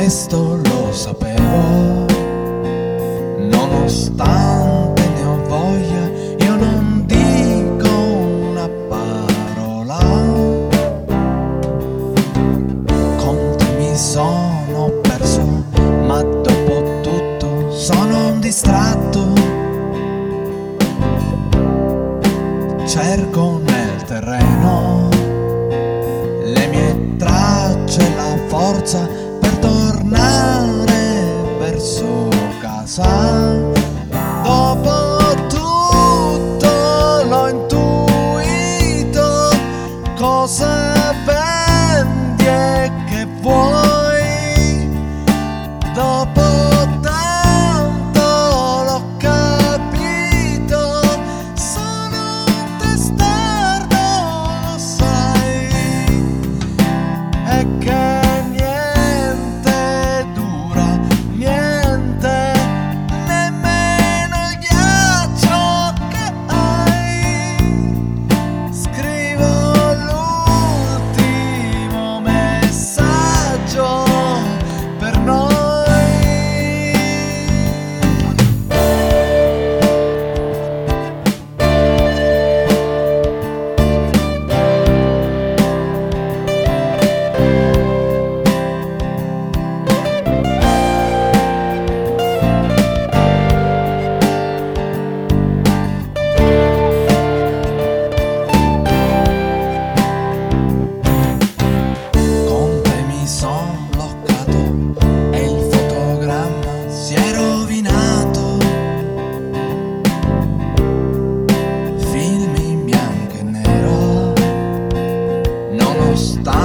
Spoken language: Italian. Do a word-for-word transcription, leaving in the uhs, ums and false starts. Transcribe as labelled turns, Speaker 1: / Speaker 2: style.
Speaker 1: questo lo sapevo, nonostante ne ho voglia, io non dico una parola. Con te mi sono perso, ma dopo tutto sono un distratto. Cerco nel terreno le mie tracce, la forza per tornare verso casa. Dopo tutto l'ho intuito, cosa vendi e che vuoi. Dopo tanto l'ho capito, sono un testardo, lo sai, e che niente dura, niente, nemmeno il ghiaccio che hai. Scrivo l'ultimo messaggio per noi. Con te mi son bloccato e il fotogramma si è rovinato. Film in bianco e nero, nonostante